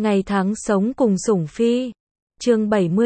Ngày tháng sống cùng sủng phi. Chương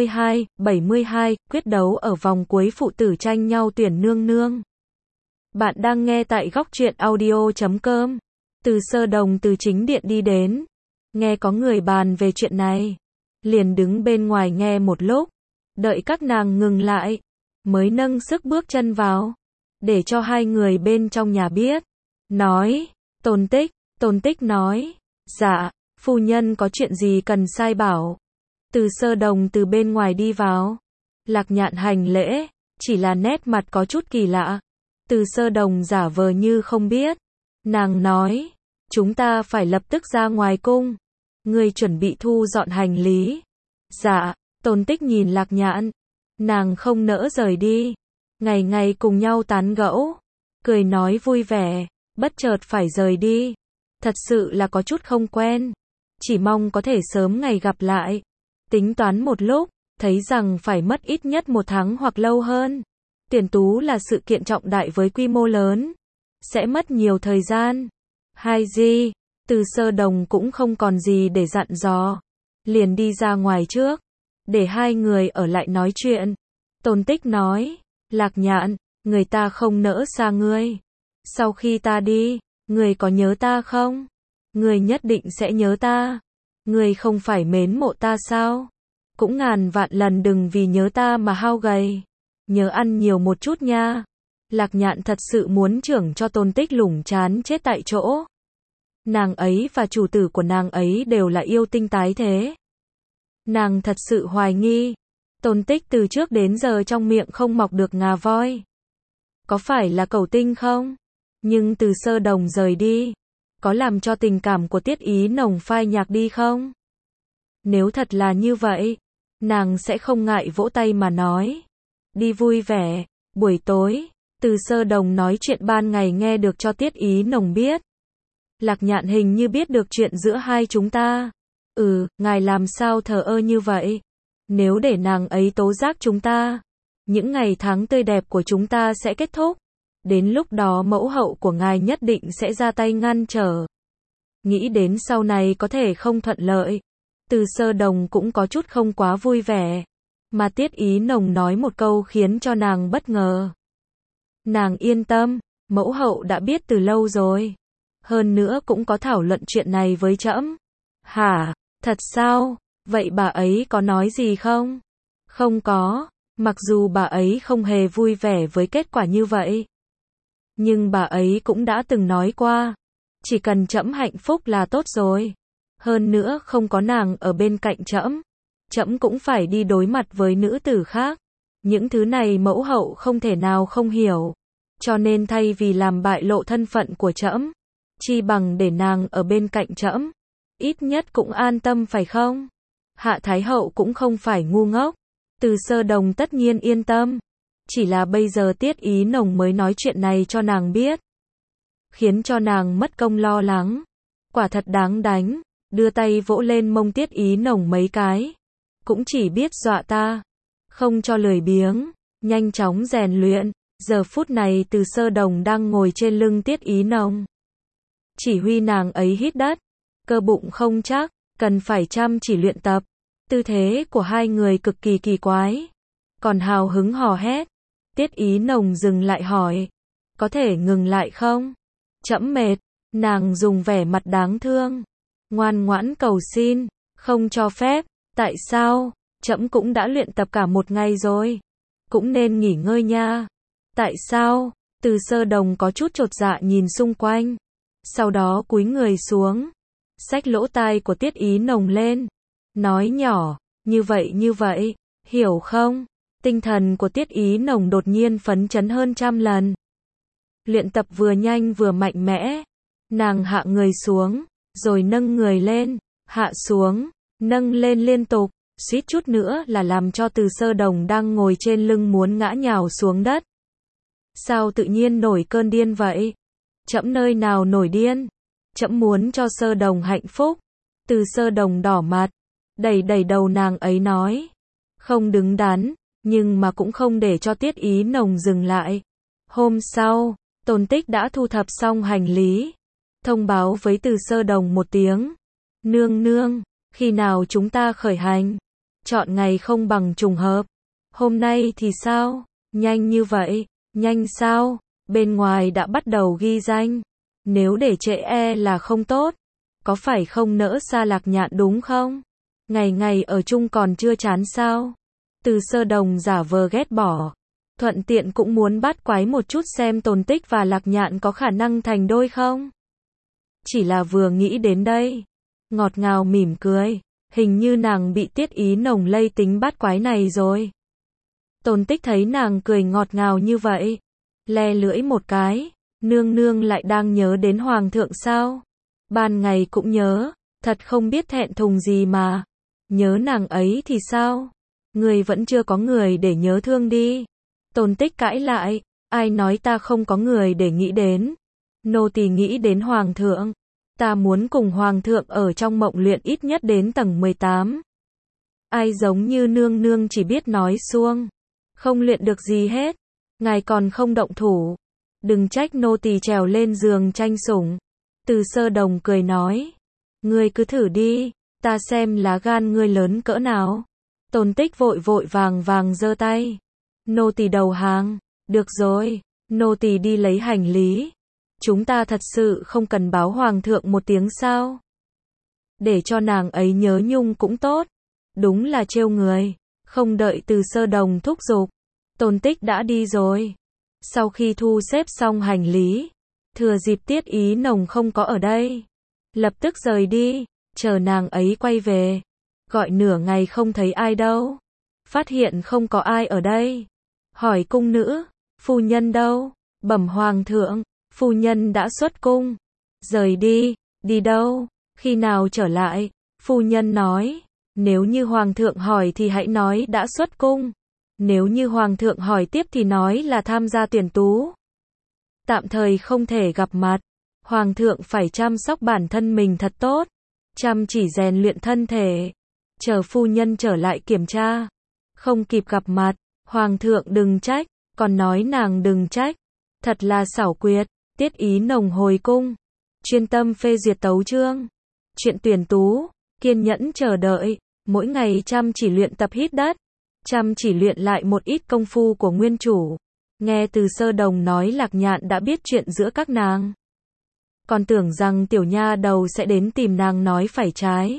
72, quyết đấu ở vòng cuối phụ tử tranh nhau tuyển nương nương. Bạn đang nghe tại góc truyện audio.com. Từ Sơ Đồng từ chính điện đi đến, nghe có người bàn về chuyện này, liền đứng bên ngoài nghe một lúc, đợi các nàng ngừng lại, mới nâng sức bước chân vào, để cho hai người bên trong nhà biết. Nói, Tôn Tích nói, dạ, phu nhân có chuyện gì cần sai bảo. Từ Sơ Đồng từ bên ngoài đi vào, Lạc Nhạn hành lễ, chỉ là nét mặt có chút kỳ lạ. Từ Sơ Đồng giả vờ như không biết, nàng nói, chúng ta phải lập tức ra ngoài cung, ngươi chuẩn bị thu dọn hành lý. Dạ. Tôn Tích nhìn Lạc Nhạn, nàng không nỡ rời đi, ngày ngày cùng nhau tán gẫu, cười nói vui vẻ, bất chợt phải rời đi, thật sự là có chút không quen, chỉ mong có thể sớm ngày gặp lại. Tính toán một lúc, thấy rằng phải mất ít nhất 1 tháng hoặc lâu hơn. Tuyển tú là sự kiện trọng đại với quy mô lớn, sẽ mất nhiều thời gian. Từ Sơ Đồng cũng không còn gì để dặn dò, liền đi ra ngoài trước, để hai người ở lại nói chuyện. Tôn Tích nói, Lạc Nhạn, người ta không nỡ xa ngươi. Sau khi ta đi, ngươi có nhớ ta không? Ngươi nhất định sẽ nhớ ta. Ngươi không phải mến mộ ta sao? Cũng ngàn vạn lần đừng vì nhớ ta mà hao gầy. Nhớ ăn nhiều một chút nha. Lạc Nhạn thật sự muốn chưởng cho Tôn Tích lủng chán chết tại chỗ. Nàng ấy và chủ tử của nàng ấy đều là yêu tinh tái thế. Nàng thật sự hoài nghi, Tôn Tích từ trước đến giờ trong miệng không mọc được ngà voi. Có phải là cầu tinh không? Nhưng Từ Sơ Đồng rời đi, có làm cho tình cảm của Tiết Ý Nồng phai nhạt đi không? Nếu thật là như vậy, nàng sẽ không ngại vỗ tay mà nói. Đi vui vẻ, buổi tối, Từ Sơ Đồng nói chuyện ban ngày nghe được cho Tiết Ý Nồng biết. Lạc Nhạn hình như biết được chuyện giữa hai chúng ta. Ngài làm sao thờ ơ như vậy? Nếu để nàng ấy tố giác chúng ta, những ngày tháng tươi đẹp của chúng ta sẽ kết thúc. Đến lúc đó mẫu hậu của ngài nhất định sẽ ra tay ngăn trở. Nghĩ đến sau này có thể không thuận lợi, Từ Sơ Đồng cũng có chút không quá vui vẻ. Mà Tiết Ý Nồng nói một câu khiến cho nàng bất ngờ. Nàng yên tâm, mẫu hậu đã biết từ lâu rồi. Hơn nữa cũng có thảo luận chuyện này với trẫm. Hả? Thật sao? Vậy bà ấy có nói gì không? Không có, mặc dù bà ấy không hề vui vẻ với kết quả như vậy. Nhưng bà ấy cũng đã từng nói qua, chỉ cần trẫm hạnh phúc là tốt rồi. Hơn nữa không có nàng ở bên cạnh trẫm, trẫm cũng phải đi đối mặt với nữ tử khác. Những thứ này mẫu hậu không thể nào không hiểu. Cho nên thay vì làm bại lộ thân phận của trẫm, chi bằng để nàng ở bên cạnh trẫm. Ít nhất cũng an tâm phải không? Hạ Thái Hậu cũng không phải ngu ngốc. Từ Sơ Đồng tất nhiên yên tâm. Chỉ là bây giờ Tiết Ý Nồng mới nói chuyện này cho nàng biết, khiến cho nàng mất công lo lắng. Quả thật đáng đánh. Đưa tay vỗ lên mông Tiết Ý Nồng mấy cái. Cũng chỉ biết dọa ta. Không cho lười biếng. Nhanh chóng rèn luyện. Giờ phút này Từ Sơ Đồng đang ngồi trên lưng Tiết Ý Nồng, chỉ huy nàng ấy hít đất. Cơ bụng không chắc, cần phải chăm chỉ luyện tập. Tư thế của hai người cực kỳ kỳ quái, còn hào hứng hò hét. Tiết Ý Nồng dừng lại hỏi, có thể ngừng lại không? Trẫm mệt. Nàng dùng vẻ mặt đáng thương, ngoan ngoãn cầu xin, không cho phép. Tại sao? Trẫm cũng đã luyện tập cả 1 ngày rồi, cũng nên nghỉ ngơi nha. Tại sao? Từ Sơ Đồng có chút chột dạ nhìn xung quanh, sau đó cúi người xuống, xách lỗ tai của Tiết Ý Nồng lên, nói nhỏ, như vậy, hiểu không? Tinh thần của Tiết Ý Nồng đột nhiên phấn chấn hơn 100 lần. Luyện tập vừa nhanh vừa mạnh mẽ. Nàng hạ người xuống, rồi nâng người lên, hạ xuống, nâng lên liên tục, suýt chút nữa là làm cho Từ Sơ Đồng đang ngồi trên lưng muốn ngã nhào xuống đất. Sao tự nhiên nổi cơn điên vậy? Trẫm nơi nào nổi điên? Trẫm muốn cho Sơ Đồng hạnh phúc. Từ Sơ Đồng đỏ mặt, đẩy đầu nàng ấy nói, không đứng đắn, nhưng mà cũng không để cho Tiết Ý Nồng dừng lại. Hôm sau, Tôn Tích đã thu thập xong hành lý, thông báo với Từ Sơ Đồng một tiếng. Nương nương, Khi nào chúng ta khởi hành? Chọn ngày không bằng trùng hợp. Hôm nay thì sao? Nhanh như vậy? Nhanh sao? Bên ngoài đã bắt đầu ghi danh. Nếu để trễ là không tốt. Có phải không nỡ xa Lạc Nhạn đúng không? Ngày ngày ở chung còn chưa chán sao? Từ Sơ Đồng giả vờ ghét bỏ. Thuận tiện cũng muốn bắt quái một chút xem Tồn Tích và Lạc Nhạn có khả năng thành đôi không? Chỉ là vừa nghĩ đến đây. Ngọt ngào mỉm cười. Hình như nàng bị Tiết Ý Nồng lây tính bắt quái này rồi. Tồn Tích thấy nàng cười ngọt ngào như vậy. Le lưỡi một cái. Nương nương lại đang nhớ đến Hoàng thượng sao? Ban ngày cũng nhớ. Thật không biết thẹn thùng gì mà. Nhớ nàng ấy thì sao? Người vẫn chưa có người để nhớ thương đi. Tồn Tích cãi lại. Ai nói ta không có người để nghĩ đến? Nô tỳ nghĩ đến Hoàng thượng. Ta muốn cùng Hoàng thượng ở trong mộng luyện ít nhất đến tầng 18. Ai giống như nương nương chỉ biết nói suông. Không luyện được gì hết. Ngài còn không động thủ. Đừng trách nô tỳ trèo lên giường tranh sủng. Từ Sơ Đồng cười nói. Ngươi cứ thử đi. Ta xem lá gan ngươi lớn cỡ nào. Tồn Tích vội vội vàng giơ tay. Nô tỳ đầu hàng. Được rồi. Nô tỳ đi lấy hành lý. Chúng ta thật sự không cần báo Hoàng thượng một tiếng sao? Để cho nàng ấy nhớ nhung cũng tốt. Đúng là trêu người. Không đợi Từ Sơ Đồng thúc giục. Tồn Tích đã đi rồi. Sau khi thu xếp xong hành lý. Thừa dịp Tiết Ý Nồng không có ở đây. Lập tức rời đi. Chờ nàng ấy quay về. Gọi nửa ngày không thấy ai đâu. Phát hiện không có ai ở đây. Hỏi cung nữ. Phu nhân đâu? Bẩm Hoàng thượng. Phu nhân đã xuất cung. Rời đi. Đi đâu? Khi nào trở lại? Phu nhân nói. Nếu như Hoàng thượng hỏi thì hãy nói đã xuất cung. Nếu như Hoàng thượng hỏi tiếp thì nói là tham gia tuyển tú. Tạm thời không thể gặp mặt. Hoàng thượng phải chăm sóc bản thân mình thật tốt. Chăm chỉ rèn luyện thân thể. Chờ phu nhân trở lại kiểm tra. Không kịp gặp mặt. Hoàng thượng đừng trách. Còn nói nàng đừng trách. Thật là xảo quyệt. Tiết Ý Nồng hồi cung. Chuyên tâm phê duyệt tấu chương. Chuyện tuyển tú. Kiên nhẫn chờ đợi. Mỗi ngày chăm chỉ luyện tập hít đất. Chăm chỉ luyện lại một ít công phu của nguyên chủ. Nghe Từ Sơ Đồng nói Lạc Nhạn đã biết chuyện giữa các nàng. Còn tưởng rằng tiểu nha đầu sẽ đến tìm nàng nói phải trái.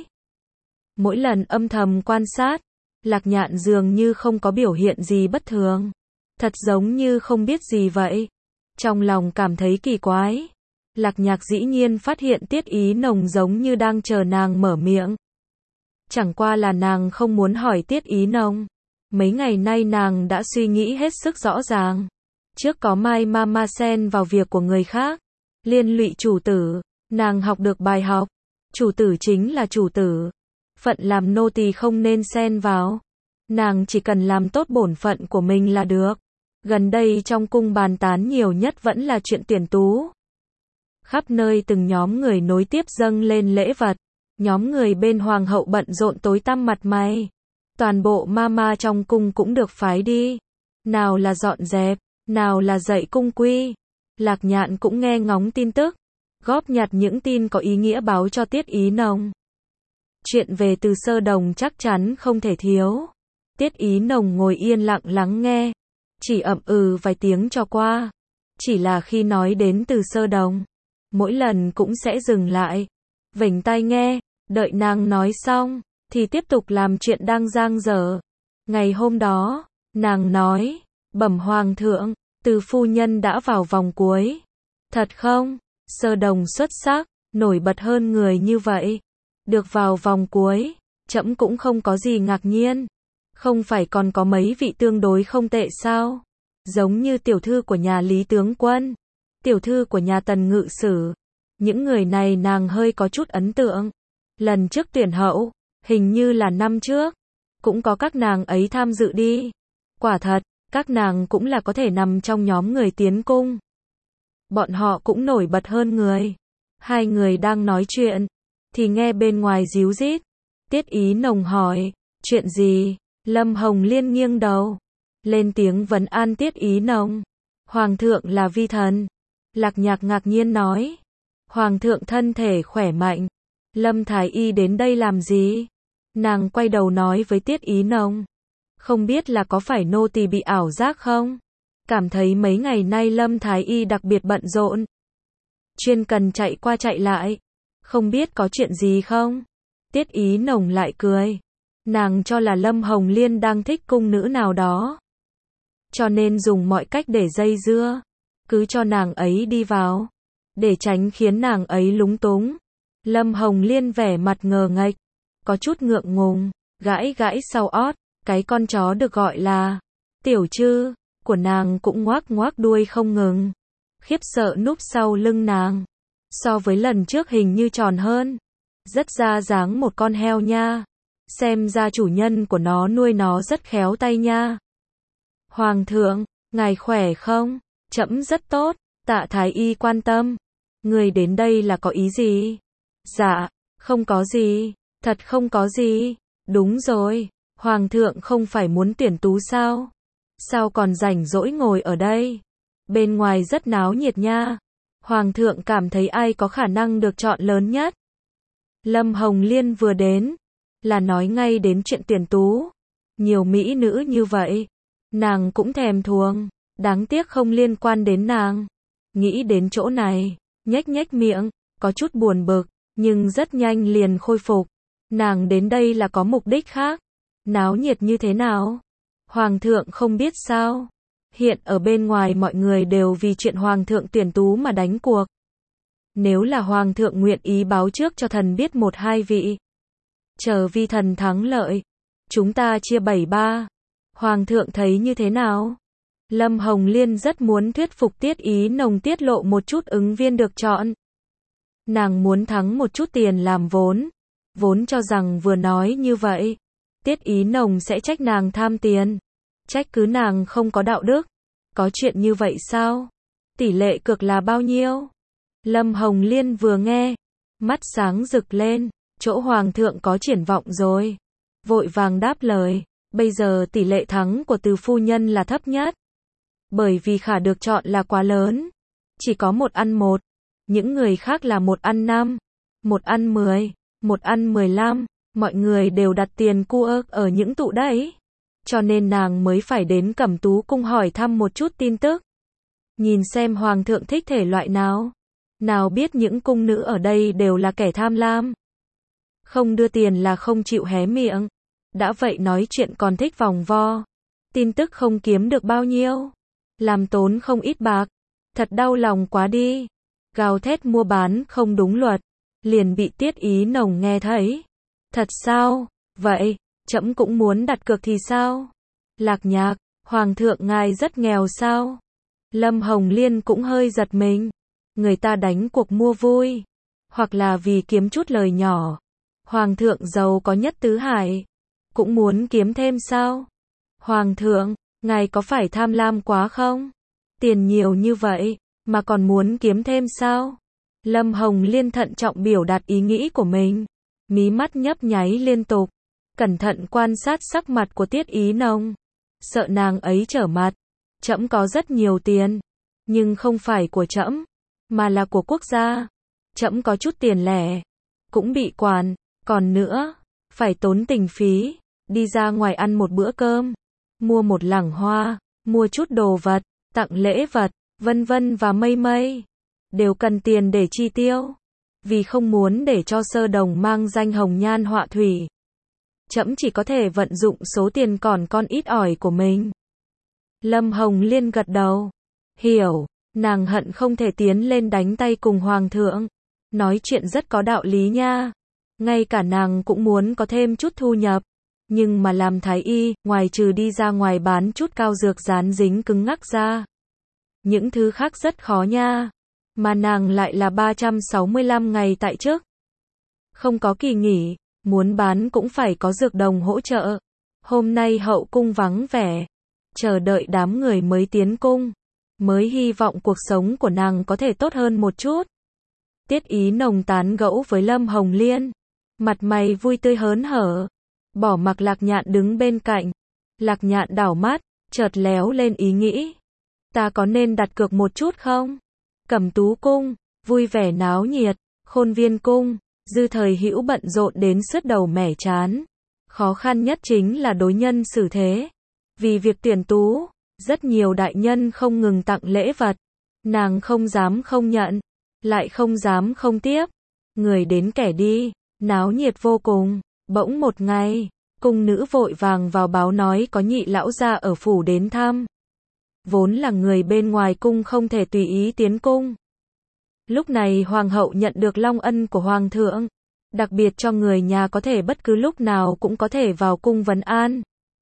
Mỗi lần âm thầm quan sát, Lạc Nhạn dường như không có biểu hiện gì bất thường. Thật giống như không biết gì vậy. Trong lòng cảm thấy kỳ quái. Lạc Nhạc dĩ nhiên phát hiện Tiết Ý Nồng giống như đang chờ nàng mở miệng. Chẳng qua là nàng không muốn hỏi Tiết Ý Nồng. Mấy ngày nay nàng đã suy nghĩ hết sức rõ ràng. Trước có Mai Mama xen vào việc của người khác. Liên lụy chủ tử. Nàng học được bài học. Chủ tử chính là chủ tử. Phận làm nô tỳ không nên xen vào. Nàng chỉ cần làm tốt bổn phận của mình là được. Gần đây trong cung bàn tán nhiều nhất vẫn là chuyện tuyển tú. Khắp nơi từng nhóm người nối tiếp dâng lên lễ vật. Nhóm người bên hoàng hậu bận rộn tối tăm mặt mày. Toàn bộ mama trong cung cũng được phái đi. Nào là dọn dẹp, nào là dạy cung quy. Lạc Nhạn cũng nghe ngóng tin tức. Góp nhặt những tin có ý nghĩa báo cho Tiết Ý Nồng. Chuyện về Từ Sơ Đồng chắc chắn không thể thiếu. Tiết Ý Nồng ngồi yên lặng lắng nghe. Chỉ ậm ừ vài tiếng cho qua. Chỉ là khi nói đến Từ Sơ Đồng, mỗi lần cũng sẽ dừng lại. Vểnh tai nghe, đợi nàng nói xong, thì tiếp tục làm chuyện đang dang dở. Ngày hôm đó, nàng nói, bẩm Hoàng thượng, Từ phu nhân đã vào vòng cuối. Thật không? Sơ Đồng xuất sắc, nổi bật hơn người như vậy. Được vào vòng cuối, trẫm cũng không có gì ngạc nhiên. Không phải còn có mấy vị tương đối không tệ sao? Giống như tiểu thư của nhà Lý tướng quân, tiểu thư của nhà Tần ngự sử. Những người này nàng hơi có chút ấn tượng. Lần trước tuyển hậu, hình như là năm trước, cũng có các nàng ấy tham dự đi. Quả thật, các nàng cũng là có thể nằm trong nhóm người tiến cung. Bọn họ cũng nổi bật hơn người. Hai người đang nói chuyện, thì nghe bên ngoài ríu rít. Tiết Ý Nồng hỏi, chuyện gì? Lâm Hồng Liên nghiêng đầu, lên tiếng vấn an Tiết Ý Nồng. Hoàng thượng là vi thần. Lạc Nhạc ngạc nhiên nói, Hoàng thượng thân thể khỏe mạnh. Lâm Thái Y đến đây làm gì? Nàng quay đầu nói với Tiết Ý Nông. Không biết là có phải nô tỳ bị ảo giác không? Cảm thấy mấy ngày nay Lâm Thái Y đặc biệt bận rộn. Chuyên cần chạy qua chạy lại. Không biết có chuyện gì không? Tiết Ý Nồng lại cười. Nàng cho là Lâm Hồng Liên đang thích cung nữ nào đó. Cho nên dùng mọi cách để dây dưa. Cứ cho nàng ấy đi vào. Để tránh khiến nàng ấy lúng túng. Lâm Hồng Liên vẻ mặt ngờ nghệch. Có chút ngượng ngùng. Gãi gãi sau ót. Cái con chó được gọi là Tiểu Trư của nàng cũng ngoác ngoác đuôi không ngừng. Khiếp sợ núp sau lưng nàng. So với lần trước hình như tròn hơn. Rất ra dáng một con heo nha. Xem ra chủ nhân của nó nuôi nó rất khéo tay nha. Hoàng thượng, ngài khỏe không? Trẫm rất tốt. Tạ Thái Y quan tâm. Người đến đây là có ý gì? Dạ, không có gì. Thật không có gì. Đúng rồi. Hoàng thượng không phải muốn tuyển tú sao? Sao còn rảnh rỗi ngồi ở đây? Bên ngoài rất náo nhiệt nha. Hoàng thượng cảm thấy ai có khả năng được chọn lớn nhất? Lâm Hồng Liên vừa đến, là nói ngay đến chuyện tuyển tú. Nhiều mỹ nữ như vậy, nàng cũng thèm thuồng, đáng tiếc không liên quan đến nàng. Nghĩ đến chỗ này, nhếch nhếch miệng, có chút buồn bực, nhưng rất nhanh liền khôi phục. Nàng đến đây là có mục đích khác. Náo nhiệt như thế nào? Hoàng thượng không biết sao? Hiện ở bên ngoài mọi người đều vì chuyện Hoàng thượng tuyển tú mà đánh cuộc. Nếu là Hoàng thượng nguyện ý báo trước cho thần biết 1-2 vị. Chờ vi thần thắng lợi. Chúng ta chia 7-3. Hoàng thượng thấy như thế nào? Lâm Hồng Liên rất muốn thuyết phục Tiết Ý Nồng tiết lộ một chút ứng viên được chọn. Nàng muốn thắng một chút tiền làm vốn. Vốn cho rằng vừa nói như vậy, Tiết Ý Nồng sẽ trách nàng tham tiền. Trách cứ nàng không có đạo đức. Có chuyện như vậy sao? Tỷ lệ cược là bao nhiêu? Lâm Hồng Liên vừa nghe, mắt sáng rực lên, chỗ Hoàng thượng có triển vọng rồi. Vội vàng đáp lời, bây giờ tỷ lệ thắng của Từ phu nhân là thấp nhất. Bởi vì khả được chọn là quá lớn. Chỉ có 1 ăn 1. Những người khác là 1 ăn 5, 1 ăn 10, 1 ăn 15. Mọi người đều đặt tiền cua ở những tụ đấy. Cho nên nàng mới phải đến Cẩm Tú cung hỏi thăm một chút tin tức. Nhìn xem Hoàng thượng thích thể loại nào. Nào biết những cung nữ ở đây đều là kẻ tham lam. Không đưa tiền là không chịu hé miệng. Đã vậy nói chuyện còn thích vòng vo. Tin tức không kiếm được bao nhiêu. Làm tốn không ít bạc. Thật đau lòng quá đi. Gào thét mua bán không đúng luật. Liền bị Tiết Ý Nồng nghe thấy. Thật sao? Vậy, trẫm cũng muốn đặt cược thì sao? Lạc Nhạc, Hoàng thượng ngài rất nghèo sao? Lâm Hồng Liên cũng hơi giật mình. Người ta đánh cuộc mua vui. Hoặc là vì kiếm chút lời nhỏ. Hoàng thượng giàu có nhất tứ hải. Cũng muốn kiếm thêm sao? Hoàng thượng, ngài có phải tham lam quá không? Tiền nhiều như vậy, mà còn muốn kiếm thêm sao? Lâm Hồng Liên thận trọng biểu đạt ý nghĩ của mình. Mí mắt nhấp nháy liên tục. Cẩn thận quan sát sắc mặt của Tiết Ý Nồng. Sợ nàng ấy trở mặt. Trẫm có rất nhiều tiền. Nhưng không phải của trẫm, mà là của quốc gia. Trẫm có chút tiền lẻ. Cũng bị quản. Còn nữa, phải tốn tình phí. Đi ra ngoài ăn một bữa cơm. Mua một lẵng hoa. Mua chút đồ vật. Tặng lễ vật. Vân vân và mây mây. Đều cần tiền để chi tiêu. Vì không muốn để cho Sơ Đồng mang danh hồng nhan họa thủy. Trẫm chỉ có thể vận dụng số tiền còn ít ỏi của mình. Lâm Hồng Liên gật đầu. Hiểu, nàng hận không thể tiến lên đánh tay cùng Hoàng thượng. Nói chuyện rất có đạo lý nha. Ngay cả nàng cũng muốn có thêm chút thu nhập. Nhưng mà làm thái y, ngoài trừ đi ra ngoài bán chút cao dược dán dính cứng ngắc ra. Những thứ khác rất khó nha. Mà nàng lại là 365 ngày tại chức. Không có kỳ nghỉ, muốn bán cũng phải có dược đồng hỗ trợ. Hôm nay hậu cung vắng vẻ. Chờ đợi đám người mới tiến cung. Mới hy vọng cuộc sống của nàng có thể tốt hơn một chút. Tiết Ý Nồng tán gẫu với Lâm Hồng Liên. Mặt mày vui tươi hớn hở. Bỏ mặc Lạc Nhạn đứng bên cạnh. Lạc Nhạn đảo mắt, chợt léo lên ý nghĩ. Ta có nên đặt cược một chút không? Cẩm Tú cung, vui vẻ náo nhiệt. Khôn Viên cung, Dư Thời Hữu bận rộn đến sứt đầu mẻ trán. Khó khăn nhất chính là đối nhân xử thế. Vì việc tuyển tú, rất nhiều đại nhân không ngừng tặng lễ vật. Nàng không dám không nhận, lại không dám không tiếp. Người đến kẻ đi, náo nhiệt vô cùng. Bỗng một ngày, cung nữ vội vàng vào báo nói có nhị lão gia ở phủ đến thăm. Vốn là người bên ngoài cung không thể tùy ý tiến cung. Lúc này hoàng hậu nhận được long ân của hoàng thượng, đặc biệt cho người nhà có thể bất cứ lúc nào cũng có thể vào cung vấn an.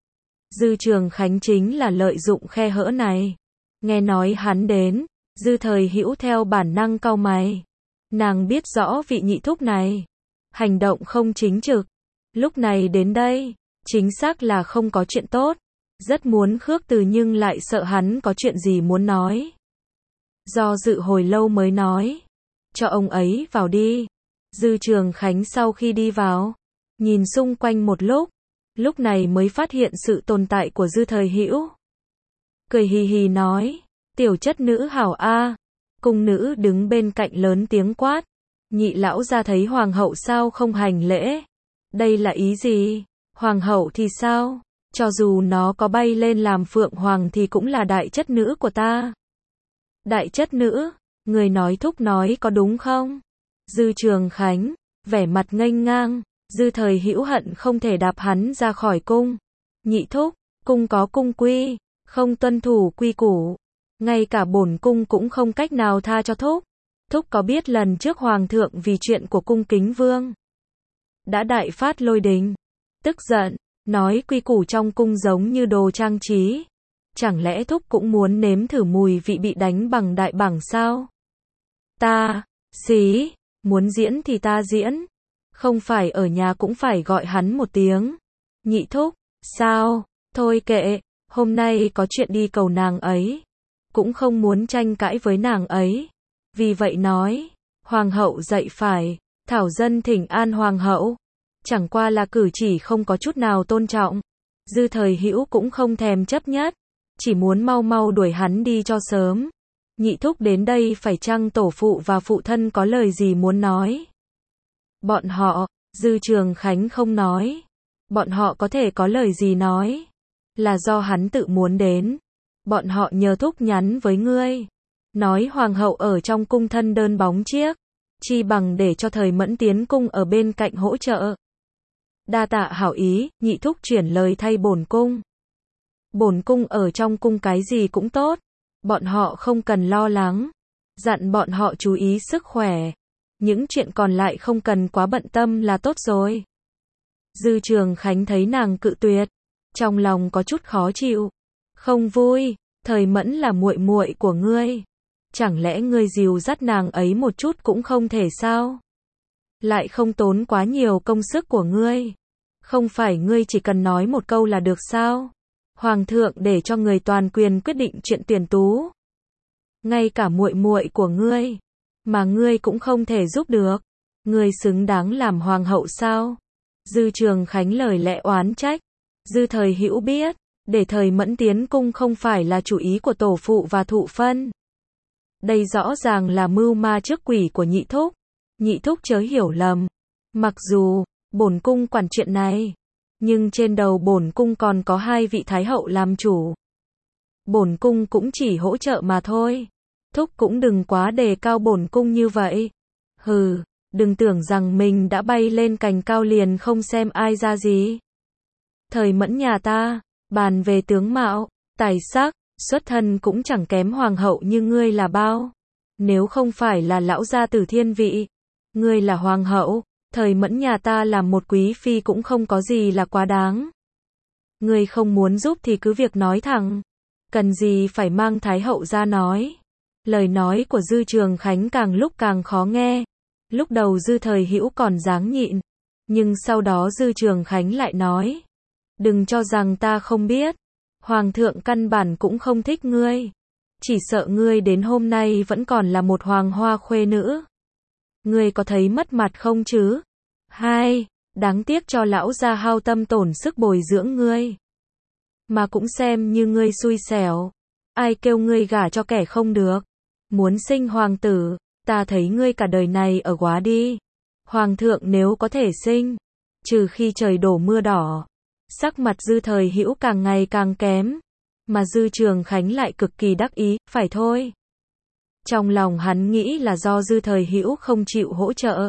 Dư Trường Khánh chính là lợi dụng khe hở này. Nghe nói hắn đến, Dư Thời Hữu theo bản năng cau mày. Nàng biết rõ vị nhị thúc này, hành động không chính trực. Lúc này đến đây, chính xác là không có chuyện tốt. Rất muốn khước từ nhưng lại sợ hắn có chuyện gì muốn nói. Do dự hồi lâu mới nói, cho ông ấy vào đi. Dư Trường Khánh sau khi đi vào, nhìn xung quanh một lúc này mới phát hiện sự tồn tại của Dư Thời Hữu. Cười hì hì nói, tiểu chất nữ hảo a. Cung nữ đứng bên cạnh lớn tiếng quát, nhị lão gia thấy hoàng hậu sao không hành lễ? Đây là ý gì? Hoàng hậu thì sao? Cho dù nó có bay lên làm phượng hoàng thì cũng là đại chất nữ của ta. Đại chất nữ, người nói thúc nói có đúng không? Dư Trường Khánh, vẻ mặt nghênh ngang. Dư Thời Hữu hận không thể đạp hắn ra khỏi cung. Nhị thúc, cung có cung quy, không tuân thủ quy củ. Ngay cả bổn cung cũng không cách nào tha cho thúc. Thúc có biết lần trước hoàng thượng vì chuyện của cung kính vương đã đại phát lôi đình, tức giận, nói quy củ trong cung giống như đồ trang trí. Chẳng lẽ thúc cũng muốn nếm thử mùi vị bị đánh bằng đại bảng sao? Ta, xí, muốn diễn thì ta diễn. Không phải ở nhà cũng phải gọi hắn một tiếng. Nhị thúc, sao? Thôi kệ, hôm nay có chuyện đi cầu nàng ấy. Cũng không muốn tranh cãi với nàng ấy. Vì vậy nói, hoàng hậu dạy phải, thảo dân thỉnh an hoàng hậu. Chẳng qua là cử chỉ không có chút nào tôn trọng. Dư Thời Hữu cũng không thèm chấp nhất, chỉ muốn mau mau đuổi hắn đi cho sớm. Nhị thúc đến đây phải chăng tổ phụ và phụ thân có lời gì muốn nói? Bọn họ, Dư Trường Khánh không nói. Bọn họ có thể có lời gì nói? Là do hắn tự muốn đến. Bọn họ nhờ thúc nhắn với ngươi. Nói hoàng hậu ở trong cung thân đơn bóng chiếc. Chi bằng để cho Thời Mẫn tiến cung ở bên cạnh hỗ trợ. Đa tạ hảo ý, nhị thúc chuyển lời thay bổn cung. Bổn cung ở trong cung cái gì cũng tốt. Bọn họ không cần lo lắng. Dặn bọn họ chú ý sức khỏe. Những chuyện còn lại không cần quá bận tâm là tốt rồi. Dư Trường Khánh thấy nàng cự tuyệt, trong lòng có chút khó chịu. Không vui, Thời Mẫn là muội muội của ngươi. Chẳng lẽ ngươi dìu dắt nàng ấy một chút cũng không thể sao? Lại không tốn quá nhiều công sức của ngươi. Không phải ngươi chỉ cần nói một câu là được sao? Hoàng thượng để cho người toàn quyền quyết định chuyện tuyển tú. Ngay cả muội muội của ngươi mà ngươi cũng không thể giúp được. Ngươi xứng đáng làm hoàng hậu sao? Dư Trường Khánh lời lẽ oán trách. Dư Thời Hữu biết, để Thời Mẫn tiến cung không phải là chủ ý của tổ phụ và thụ phân. Đây rõ ràng là mưu ma trước quỷ của nhị thúc. Nhị thúc chớ hiểu lầm. Mặc dù bổn cung quản chuyện này, nhưng trên đầu bổn cung còn có hai vị thái hậu làm chủ. Bổn cung cũng chỉ hỗ trợ mà thôi. Thúc cũng đừng quá đề cao bổn cung như vậy. Hừ, đừng tưởng rằng mình đã bay lên cành cao liền không xem ai ra gì. Thời Mẫn nhà ta, bàn về tướng mạo, tài sắc, xuất thân cũng chẳng kém hoàng hậu như ngươi là bao. Nếu không phải là lão gia tử thiên vị, ngươi là hoàng hậu, Thời Mẫn nhà ta làm một quý phi cũng không có gì là quá đáng. Ngươi không muốn giúp thì cứ việc nói thẳng. Cần gì phải mang thái hậu ra nói. Lời nói của Dư Trường Khánh càng lúc càng khó nghe. Lúc đầu Dư Thời Hữu còn dáng nhịn. Nhưng sau đó Dư Trường Khánh lại nói. Đừng cho rằng ta không biết. Hoàng thượng căn bản cũng không thích ngươi. Chỉ sợ ngươi đến hôm nay vẫn còn là một hoàng hoa khuê nữ. Ngươi có thấy mất mặt không chứ? Hai, đáng tiếc cho lão gia hao tâm tổn sức bồi dưỡng ngươi. Mà cũng xem như ngươi xui xẻo. Ai kêu ngươi gả cho kẻ không được. Muốn sinh hoàng tử, ta thấy ngươi cả đời này ở quá đi. Hoàng thượng nếu có thể sinh, trừ khi trời đổ mưa đỏ. Sắc mặt Dư Thời Hữu càng ngày càng kém, mà Dư Trường Khánh lại cực kỳ đắc ý, phải thôi. Trong lòng hắn nghĩ là do Dư Thời Hữu không chịu hỗ trợ,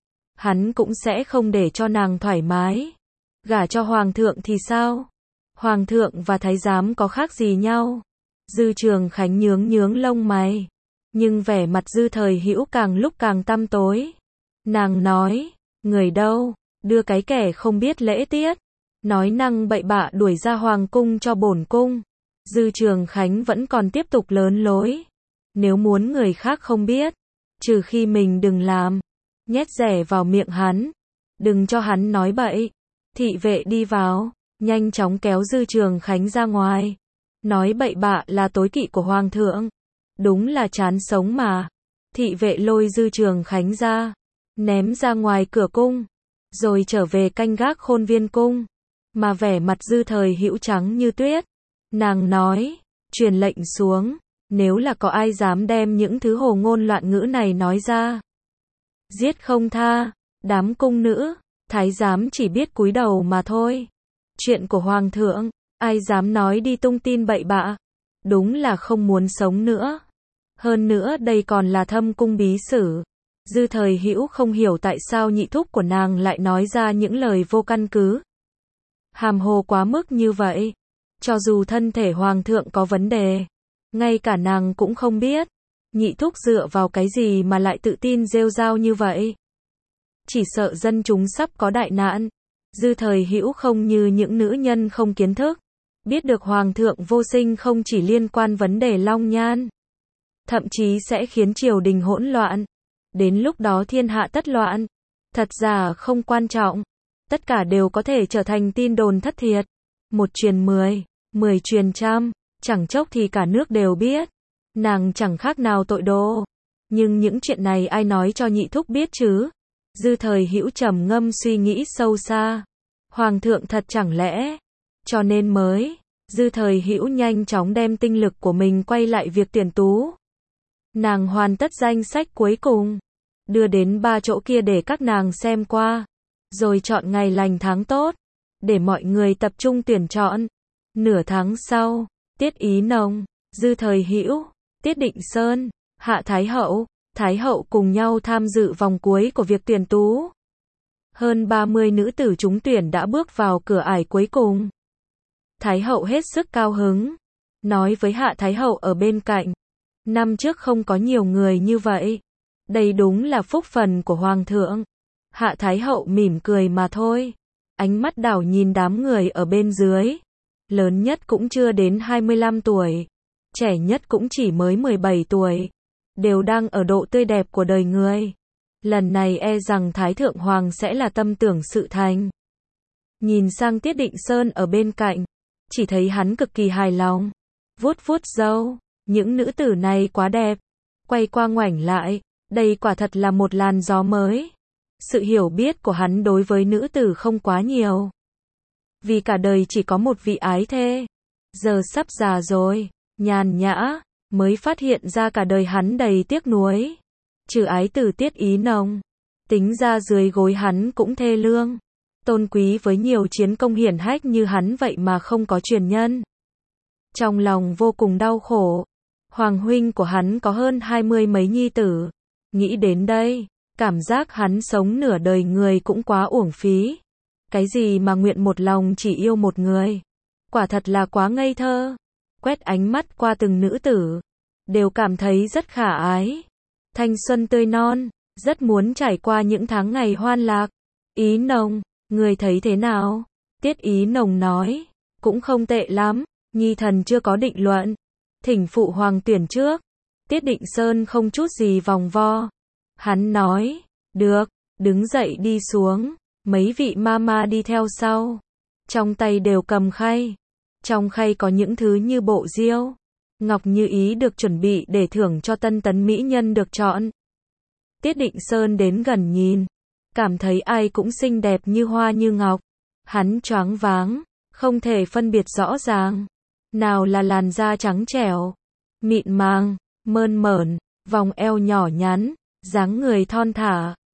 hắn cũng sẽ không để cho nàng thoải mái. Gả cho Hoàng thượng thì sao? Hoàng thượng và thái giám có khác gì nhau? Dư Trường Khánh nhướng lông mày, nhưng vẻ mặt Dư Thời Hữu càng lúc càng tăm tối. Nàng nói, người đâu, đưa cái kẻ không biết lễ tiết, nói năng bậy bạ đuổi ra hoàng cung cho bổn cung. Dư Trường Khánh vẫn còn tiếp tục lớn lối. Nếu muốn người khác không biết, trừ khi mình đừng làm, nhét rẻ vào miệng hắn, đừng cho hắn nói bậy. Thị vệ đi vào, nhanh chóng kéo Dư Trường Khánh ra ngoài. Nói bậy bạ là tối kỵ của hoàng thượng. Đúng là chán sống mà. Thị vệ lôi Dư Trường Khánh ra, ném ra ngoài cửa cung, rồi trở về canh gác Khôn Viên cung. Mà vẻ mặt Dư Thời Hữu trắng như tuyết. Nàng nói, truyền lệnh xuống, nếu là có ai dám đem những thứ hồ ngôn loạn ngữ này nói ra, giết không tha. Đám cung nữ, thái giám chỉ biết cúi đầu mà thôi. Chuyện của hoàng thượng, ai dám nói đi tung tin bậy bạ, đúng là không muốn sống nữa. Hơn nữa đây còn là thâm cung bí sử. Dư Thời Hữu không hiểu tại sao nhị thúc của nàng lại nói ra những lời vô căn cứ, hàm hồ quá mức như vậy. Cho dù thân thể hoàng thượng có vấn đề, ngay cả nàng cũng không biết. Nhị thúc dựa vào cái gì mà lại tự tin rêu rao như vậy? Chỉ sợ dân chúng sắp có đại nạn. Dư Thời Hữu không như những nữ nhân không kiến thức, biết được hoàng thượng vô sinh không chỉ liên quan vấn đề Long Nhan, thậm chí sẽ khiến triều đình hỗn loạn. Đến lúc đó thiên hạ tất loạn. Thật giả không quan trọng, tất cả đều có thể trở thành tin đồn thất thiệt. Một truyền 10, 10 truyền trăm, chẳng chốc thì cả nước đều biết. Nàng chẳng khác nào tội đồ. Nhưng những chuyện này ai nói cho nhị thúc biết chứ? Dư Thời Hữu trầm ngâm suy nghĩ sâu xa. Hoàng thượng thật chẳng lẽ? Cho nên mới, Dư Thời Hữu nhanh chóng đem tinh lực của mình quay lại việc tuyển tú. Nàng hoàn tất danh sách cuối cùng, đưa đến 3 chỗ kia để các nàng xem qua, rồi chọn ngày lành tháng tốt, để mọi người tập trung tuyển chọn. Nửa tháng sau, Tiết Ý Nông, Dư Thời Hữu, Tiết Định Sơn, Hạ Thái hậu cùng nhau tham dự vòng cuối của việc tuyển tú. Hơn 30 nữ tử trúng tuyển đã bước vào cửa ải cuối cùng. Thái hậu hết sức cao hứng, nói với Hạ Thái hậu ở bên cạnh, năm trước không có nhiều người như vậy. Đây đúng là phúc phần của hoàng thượng. Hạ Thái hậu mỉm cười mà thôi. Ánh mắt đảo nhìn đám người ở bên dưới. Lớn nhất cũng chưa đến 25 tuổi. Trẻ nhất cũng chỉ mới 17 tuổi. Đều đang ở độ tươi đẹp của đời người. Lần này e rằng Thái Thượng Hoàng sẽ là tâm tưởng sự thành. Nhìn sang Tiết Định Sơn ở bên cạnh, chỉ thấy hắn cực kỳ hài lòng. Vuốt vuốt râu, những nữ tử này quá đẹp. Quay qua ngoảnh lại, đây quả thật là một làn gió mới. Sự hiểu biết của hắn đối với nữ tử không quá nhiều. Vì cả đời chỉ có một vị ái thê. Giờ sắp già rồi, nhàn nhã, mới phát hiện ra cả đời hắn đầy tiếc nuối. Trừ ái tử Tiết Ý Nông, tính ra dưới gối hắn cũng thê lương. Tôn quý với nhiều chiến công hiển hách như hắn vậy mà không có truyền nhân. Trong lòng vô cùng đau khổ. Hoàng huynh của hắn có hơn 20 mấy nhi tử. Nghĩ đến đây, cảm giác hắn sống nửa đời người cũng quá uổng phí. Cái gì mà nguyện một lòng chỉ yêu một người. Quả thật là quá ngây thơ. Quét ánh mắt qua từng nữ tử, đều cảm thấy rất khả ái. Thanh xuân tươi non, rất muốn trải qua những tháng ngày hoan lạc. Ý Nông, người thấy thế nào? Tiết Ý Nông nói, cũng không tệ lắm, nhi thần chưa có định luận. Thỉnh phụ hoàng tuyển trước. Tiết Định Sơn không chút gì vòng vo. Hắn nói, được, đứng dậy đi xuống. Mấy vị mama đi theo sau. Trong tay đều cầm khay. Trong khay có những thứ như bộ diêu, ngọc như ý được chuẩn bị để thưởng cho tân tấn mỹ nhân được chọn. Tiết Định Sơn đến gần nhìn, cảm thấy ai cũng xinh đẹp như hoa như ngọc. Hắn choáng váng, không thể phân biệt rõ ràng. Nào là làn da trắng trẻo, mịn màng, mơn mởn, vòng eo nhỏ nhắn, dáng người thon thả,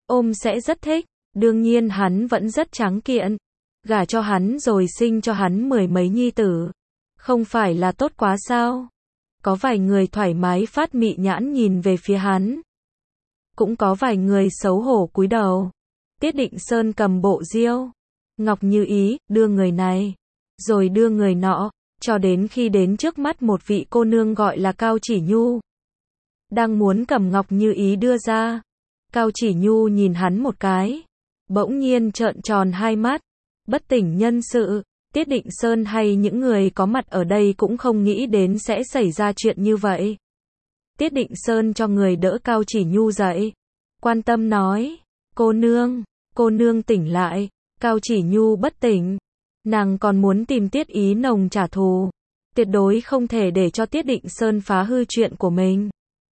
ôm sẽ rất thích, đương nhiên hắn vẫn rất tráng kiện. Gả cho hắn rồi sinh cho hắn 10 mấy nhi tử. Không phải là tốt quá sao? Có vài người thoải mái phát mị nhãn nhìn về phía hắn. Cũng có vài người xấu hổ cúi đầu. Tiết Định Sơn cầm bộ diêu. Ngọc Như Ý, đưa người này. Rồi đưa người nọ. Cho đến khi đến trước mắt một vị cô nương gọi là Cao Chỉ Nhu. Đang muốn cầm Ngọc Như Ý đưa ra. Cao Chỉ Nhu nhìn hắn một cái. Bỗng nhiên trợn tròn hai mắt. Bất tỉnh nhân sự. Tiết Định Sơn hay những người có mặt ở đây cũng không nghĩ đến sẽ xảy ra chuyện như vậy. Tiết Định Sơn cho người đỡ Cao Chỉ Nhu dậy. Quan tâm nói. Cô nương tỉnh lại. Cao Chỉ Nhu bất tỉnh. Nàng còn muốn tìm Tiết Ý Nồng trả thù. Tuyệt đối không thể để cho Tiết Định Sơn phá hư chuyện của mình.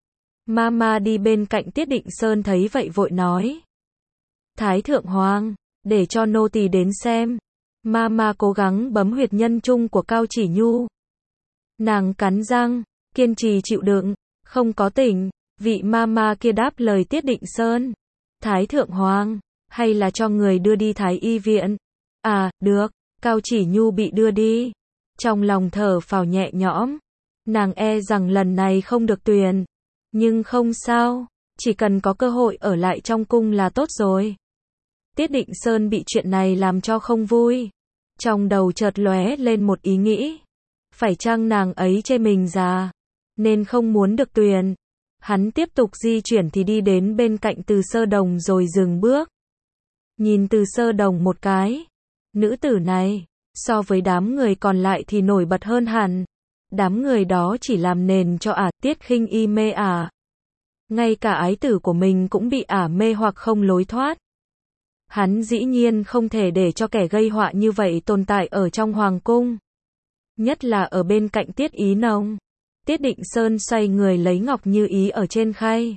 Mama đi bên cạnh Tiết Định Sơn thấy vậy vội nói. Thái thượng hoàng, để cho nô tỳ đến xem. Mama cố gắng bấm huyệt nhân trung của Cao Chỉ Nhu. Nàng cắn răng, kiên trì chịu đựng, không có tỉnh. Vị mama kia đáp lời Tiết Định Sơn. Thái thượng hoàng, hay là cho người đưa đi Thái y viện? À, được. Cao Chỉ Nhu bị đưa đi. Trong lòng thở phào nhẹ nhõm. Nàng rằng lần này không được tuyển. Nhưng không sao. Chỉ cần có cơ hội ở lại trong cung là tốt rồi. Tiết Định Sơn bị chuyện này làm cho không vui. Trong đầu chợt lóe lên một ý nghĩ. Phải chăng nàng ấy chê mình già, nên không muốn được tuyển. Hắn tiếp tục di chuyển thì đi đến bên cạnh Từ Sơ Đồng rồi dừng bước. Nhìn Từ Sơ Đồng một cái. Nữ tử này, so với đám người còn lại thì nổi bật hơn hẳn. Đám người đó chỉ làm nền cho Tiết Khinh Y mê Ngay cả ái tử của mình cũng bị mê hoặc không lối thoát. Hắn dĩ nhiên không thể để cho kẻ gây họa như vậy tồn tại ở trong hoàng cung. Nhất là ở bên cạnh Tiết Ý Nồng. Tiết Định Sơn xoay người lấy Ngọc Như Ý ở trên khay.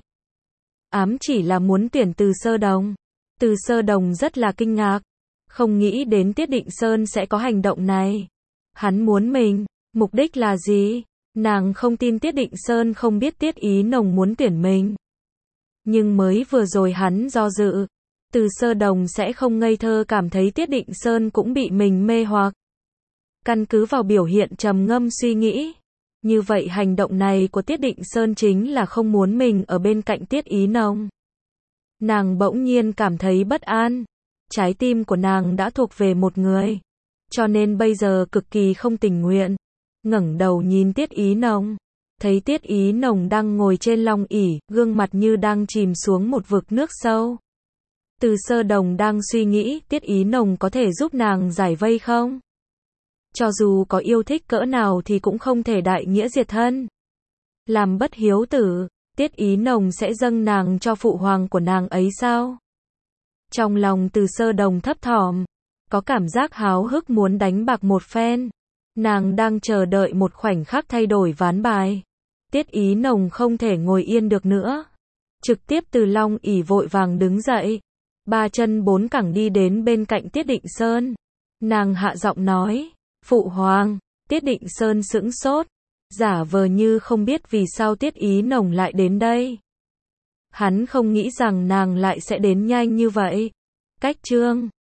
Ám chỉ là muốn tuyển Từ Sơ Đồng. Từ Sơ Đồng rất là kinh ngạc. Không nghĩ đến Tiết Định Sơn sẽ có hành động này. Hắn muốn mình, mục đích là gì? Nàng không tin Tiết Định Sơn không biết Tiết Ý Nồng muốn tuyển mình. Nhưng mới vừa rồi hắn do dự. Từ Sơ Đồng sẽ không ngây thơ cảm thấy Tiết Định Sơn cũng bị mình mê hoặc. Căn cứ vào biểu hiện trầm ngâm suy nghĩ. Như vậy hành động này của Tiết Định Sơn chính là không muốn mình ở bên cạnh Tiết Ý Nồng. Nàng bỗng nhiên cảm thấy bất an. Trái tim của nàng đã thuộc về một người. Cho nên bây giờ cực kỳ không tình nguyện. Ngẩng đầu nhìn Tiết Ý Nồng. Thấy Tiết Ý Nồng đang ngồi trên long ỷ, gương mặt như đang chìm xuống một vực nước sâu. Từ Sơ Đồng đang suy nghĩ Tiết Ý Nồng có thể giúp nàng giải vây không? Cho dù có yêu thích cỡ nào thì cũng không thể đại nghĩa diệt thân. Làm bất hiếu tử, Tiết Ý Nồng sẽ dâng nàng cho phụ hoàng của nàng ấy sao? Trong lòng Từ Sơ Đồng thấp thỏm, có cảm giác háo hức muốn đánh bạc một phen. Nàng đang chờ đợi một khoảnh khắc thay đổi ván bài. Tiết Ý Nồng không thể ngồi yên được nữa. Trực tiếp từ long ỷ vội vàng đứng dậy. 3 chân 4 cẳng đi đến bên cạnh Tiết Định Sơn. Nàng hạ giọng nói, phụ hoàng. Tiết Định Sơn sững sốt, giả vờ như không biết vì sao Tiết Ý Nồng lại đến đây. Hắn không nghĩ rằng nàng lại sẽ đến nhanh như vậy. Cách chương